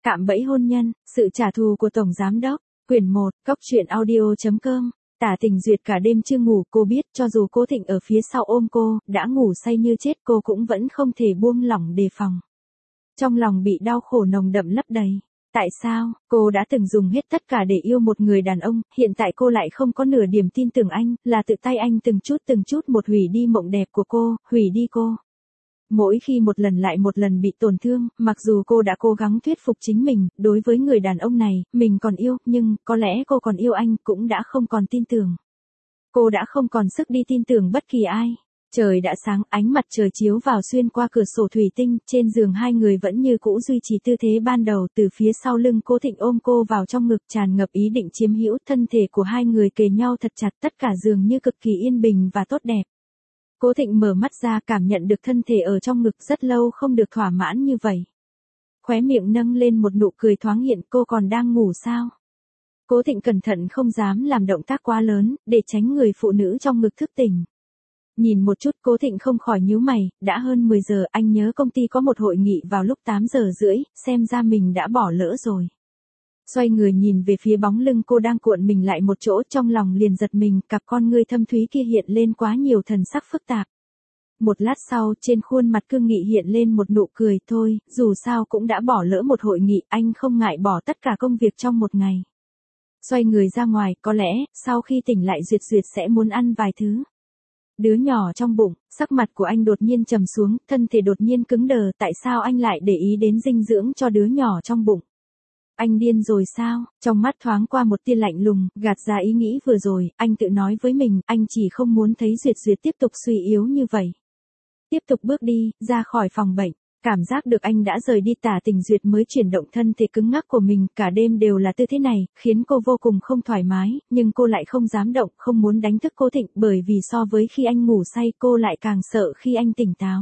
Cạm bẫy hôn nhân, sự trả thù của Tổng Giám Đốc, quyển 1, coctruyện.audio.com. Tả Tình Duyệt cả đêm chưa ngủ, cô biết cho dù Cố Thịnh ở phía sau ôm cô, đã ngủ say như chết cô cũng vẫn không thể buông lỏng đề phòng. Trong lòng bị đau khổ nồng đậm lấp đầy. Tại sao, cô đã từng dùng hết tất cả để yêu một người đàn ông, hiện tại cô lại không có nửa điểm tin tưởng anh, là tự tay anh từng chút một hủy đi mộng đẹp của cô, hủy đi cô. Mỗi khi một lần lại một lần bị tổn thương, mặc dù cô đã cố gắng thuyết phục chính mình, đối với người đàn ông này, mình còn yêu, nhưng, có lẽ cô còn yêu anh, cũng đã không còn tin tưởng. Cô đã không còn sức đi tin tưởng bất kỳ ai. Trời đã sáng, ánh mặt trời chiếu vào xuyên qua cửa sổ thủy tinh, trên giường hai người vẫn như cũ duy trì tư thế ban đầu, từ phía sau lưng Cố Thịnh ôm cô vào trong ngực, tràn ngập ý định chiếm hữu, thân thể của hai người kề nhau thật chặt, tất cả dường như cực kỳ yên bình và tốt đẹp. Cố Thịnh mở mắt ra, cảm nhận được thân thể ở trong ngực, rất lâu không được thỏa mãn như vậy. Khóe miệng nâng lên một nụ cười thoáng hiện, cô còn đang ngủ sao? Cố Thịnh cẩn thận không dám làm động tác quá lớn, để tránh người phụ nữ trong ngực thức tỉnh. Nhìn một chút, Cố Thịnh không khỏi nhíu mày, đã hơn 10 giờ, anh nhớ công ty có một hội nghị vào lúc 8 giờ rưỡi, xem ra mình đã bỏ lỡ rồi. Xoay người nhìn về phía bóng lưng cô đang cuộn mình lại một chỗ, trong lòng liền giật mình, cặp con ngươi thâm thúy kia hiện lên quá nhiều thần sắc phức tạp. Một lát sau, trên khuôn mặt cương nghị hiện lên một nụ cười, thôi, dù sao cũng đã bỏ lỡ một hội nghị, anh không ngại bỏ tất cả công việc trong một ngày. Xoay người ra ngoài, có lẽ, sau khi tỉnh lại Duyệt sẽ muốn ăn vài thứ. Đứa nhỏ trong bụng, sắc mặt của anh đột nhiên trầm xuống, thân thể đột nhiên cứng đờ, tại sao anh lại để ý đến dinh dưỡng cho đứa nhỏ trong bụng? Anh điên rồi sao? Trong mắt thoáng qua một tia lạnh lùng, gạt ra ý nghĩ vừa rồi, anh tự nói với mình, anh chỉ không muốn thấy Duyệt tiếp tục suy yếu như vậy. Tiếp tục bước đi, ra khỏi phòng bệnh. Cảm giác được anh đã rời đi, Tả Tình Duyệt mới chuyển động thân thể cứng ngắc của mình, cả đêm đều là tư thế này, khiến cô vô cùng không thoải mái, nhưng cô lại không dám động, không muốn đánh thức Cố Thịnh, bởi vì so với khi anh ngủ say cô lại càng sợ khi anh tỉnh táo.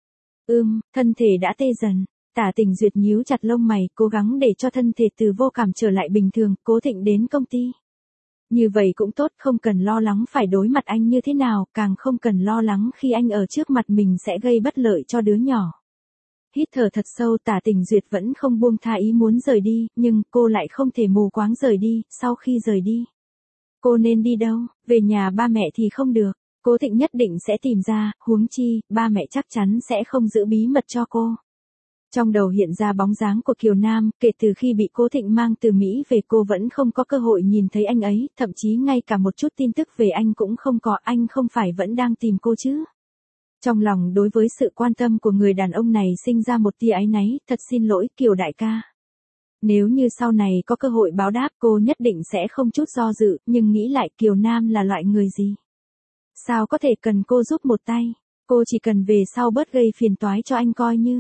Thân thể đã tê dần. Tả Tình Duyệt nhíu chặt lông mày, cố gắng để cho thân thể từ vô cảm trở lại bình thường. Cố Thịnh đến công ty. Như vậy cũng tốt, không cần lo lắng phải đối mặt anh như thế nào, càng không cần lo lắng khi anh ở trước mặt mình sẽ gây bất lợi cho đứa nhỏ. Hít thở thật sâu, Tả Tình Duyệt vẫn không buông tha ý muốn rời đi, nhưng cô lại không thể mù quáng rời đi. Sau khi rời đi, cô nên đi đâu? Về nhà ba mẹ thì không được. Cố Thịnh nhất định sẽ tìm ra, huống chi, ba mẹ chắc chắn sẽ không giữ bí mật cho cô. Trong đầu hiện ra bóng dáng của Kiều Nam, kể từ khi bị Cố Thịnh mang từ Mỹ về cô vẫn không có cơ hội nhìn thấy anh ấy, thậm chí ngay cả một chút tin tức về anh cũng không có, anh không phải vẫn đang tìm cô chứ? Trong lòng đối với sự quan tâm của người đàn ông này sinh ra một tia áy náy, thật xin lỗi Kiều đại ca. Nếu như sau này có cơ hội báo đáp cô nhất định sẽ không chút do dự, nhưng nghĩ lại Kiều Nam là loại người gì? Sao có thể cần cô giúp một tay, cô chỉ cần về sau bớt gây phiền toái cho anh coi như.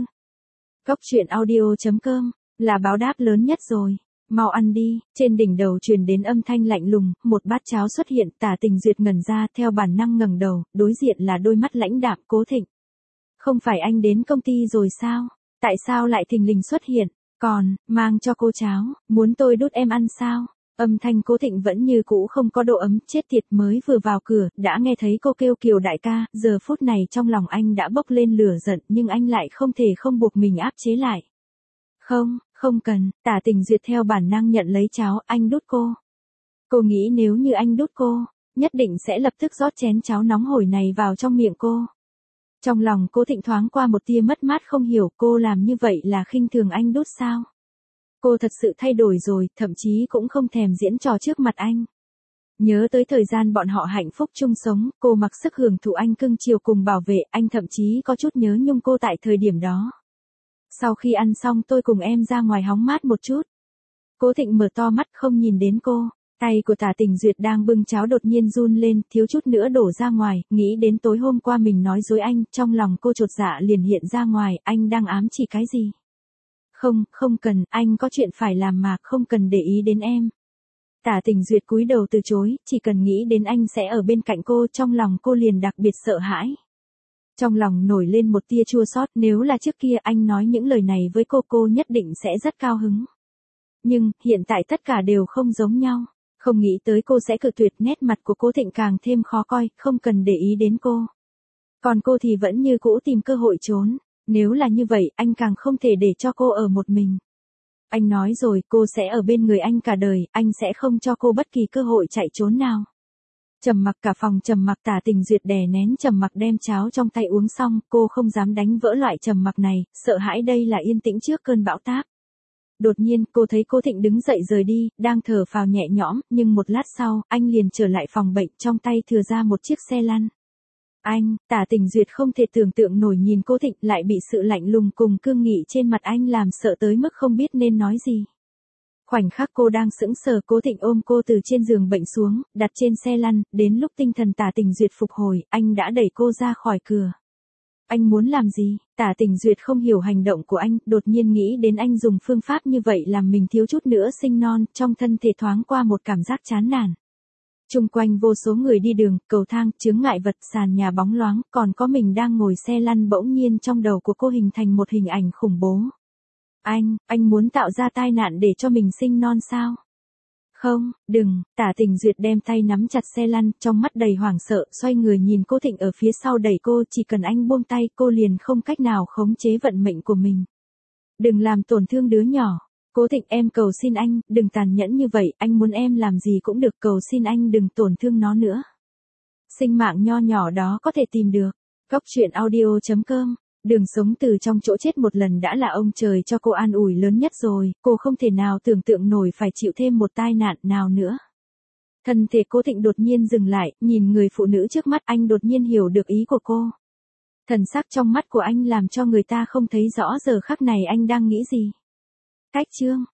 Coctruyện.audio.com, là báo đáp lớn nhất rồi. Mau ăn đi. Trên đỉnh đầu truyền đến âm thanh lạnh lùng, một bát cháo xuất hiện, Tả Tình Duyệt ngẩn ra, theo bản năng ngẩng đầu, đối diện là đôi mắt lãnh đạm Cố Thịnh. Không phải anh đến công ty rồi sao? Tại sao lại thình lình xuất hiện? Còn, mang cho cô cháo, muốn tôi đút em ăn sao? Âm thanh Cố Thịnh vẫn như cũ không có độ ấm, chết tiệt, mới vừa vào cửa, đã nghe thấy cô kêu Kiều đại ca, giờ phút này trong lòng anh đã bốc lên lửa giận, nhưng anh lại không thể không buộc mình áp chế lại. Không cần, Tả Tình Duyệt theo bản năng nhận lấy cháo, anh đút cô. Cô nghĩ nếu như anh đút cô, nhất định sẽ lập tức rót chén cháo nóng hổi này vào trong miệng cô. Trong lòng Cố Thịnh thoáng qua một tia mất mát, không hiểu cô làm như vậy là khinh thường anh đút sao? Cô thật sự thay đổi rồi, thậm chí cũng không thèm diễn trò trước mặt anh. Nhớ tới thời gian bọn họ hạnh phúc chung sống, cô mặc sức hưởng thụ anh cưng chiều cùng bảo vệ, anh thậm chí có chút nhớ nhung cô tại thời điểm đó. Sau khi ăn xong tôi cùng em ra ngoài hóng mát một chút. Cố Thịnh mở to mắt không nhìn đến cô, tay của Tả Tình Duyệt đang bưng cháo đột nhiên run lên, thiếu chút nữa đổ ra ngoài, nghĩ đến tối hôm qua mình nói dối anh, trong lòng cô chột dạ liền hiện ra ngoài, anh đang ám chỉ cái gì? Không cần, anh có chuyện phải làm mà, không cần để ý đến em. Tả Tình Duyệt cúi đầu từ chối, chỉ cần nghĩ đến anh sẽ ở bên cạnh cô, trong lòng cô liền đặc biệt sợ hãi. Trong lòng nổi lên một tia chua xót, nếu là trước kia anh nói những lời này với cô nhất định sẽ rất cao hứng. Nhưng, hiện tại tất cả đều không giống nhau. Không nghĩ tới cô sẽ cự tuyệt, nét mặt của Cố Thịnh càng thêm khó coi, không cần để ý đến cô. Còn cô thì vẫn như cũ tìm cơ hội trốn. Nếu là như vậy, anh càng không thể để cho cô ở một mình. Anh nói rồi, cô sẽ ở bên người anh cả đời, anh sẽ không cho cô bất kỳ cơ hội chạy trốn nào. Trầm mặc, cả phòng trầm mặc. Tả Tình Duyệt đè nén trầm mặc đem cháo trong tay uống xong, cô không dám đánh vỡ loại trầm mặc này, sợ hãi đây là yên tĩnh trước cơn bão táp. Đột nhiên, cô thấy Cố Thịnh đứng dậy rời đi, đang thở phào nhẹ nhõm, nhưng một lát sau, anh liền trở lại phòng bệnh, trong tay thừa ra một chiếc xe lăn. Anh, Tả Tình Duyệt không thể tưởng tượng nổi nhìn Cố Thịnh, lại bị sự lạnh lùng cùng cương nghị trên mặt anh làm sợ tới mức không biết nên nói gì. Khoảnh khắc cô đang sững sờ, Cố Thịnh ôm cô từ trên giường bệnh xuống, đặt trên xe lăn, đến lúc tinh thần Tả Tình Duyệt phục hồi, anh đã đẩy cô ra khỏi cửa. Anh muốn làm gì? Tả Tình Duyệt không hiểu hành động của anh, đột nhiên nghĩ đến anh dùng phương pháp như vậy làm mình thiếu chút nữa sinh non, trong thân thể thoáng qua một cảm giác chán nản. Chung quanh vô số người đi đường, cầu thang, chướng ngại vật, sàn nhà bóng loáng, còn có mình đang ngồi xe lăn. Bỗng nhiên trong đầu của cô hình thành một hình ảnh khủng bố. Anh muốn tạo ra tai nạn để cho mình sinh non sao? Không, đừng. Tả Tình Duyệt đem tay nắm chặt xe lăn, trong mắt đầy hoảng sợ, xoay người nhìn Cố Thịnh ở phía sau đẩy cô, chỉ cần anh buông tay, cô liền không cách nào khống chế vận mệnh của mình. Đừng làm tổn thương đứa nhỏ. Cố Thịnh, em cầu xin anh, đừng tàn nhẫn như vậy, anh muốn em làm gì cũng được, cầu xin anh đừng tổn thương nó nữa. Sinh mạng nho nhỏ đó có thể tìm được. Góc truyện audio.com. Đường sống từ trong chỗ chết một lần đã là ông trời cho cô an ủi lớn nhất rồi, cô không thể nào tưởng tượng nổi phải chịu thêm một tai nạn nào nữa. Thân thể Cố Thịnh đột nhiên dừng lại, nhìn người phụ nữ trước mắt, anh đột nhiên hiểu được ý của cô. Thần sắc trong mắt của anh làm cho người ta không thấy rõ giờ khắc này anh đang nghĩ gì. Cách chương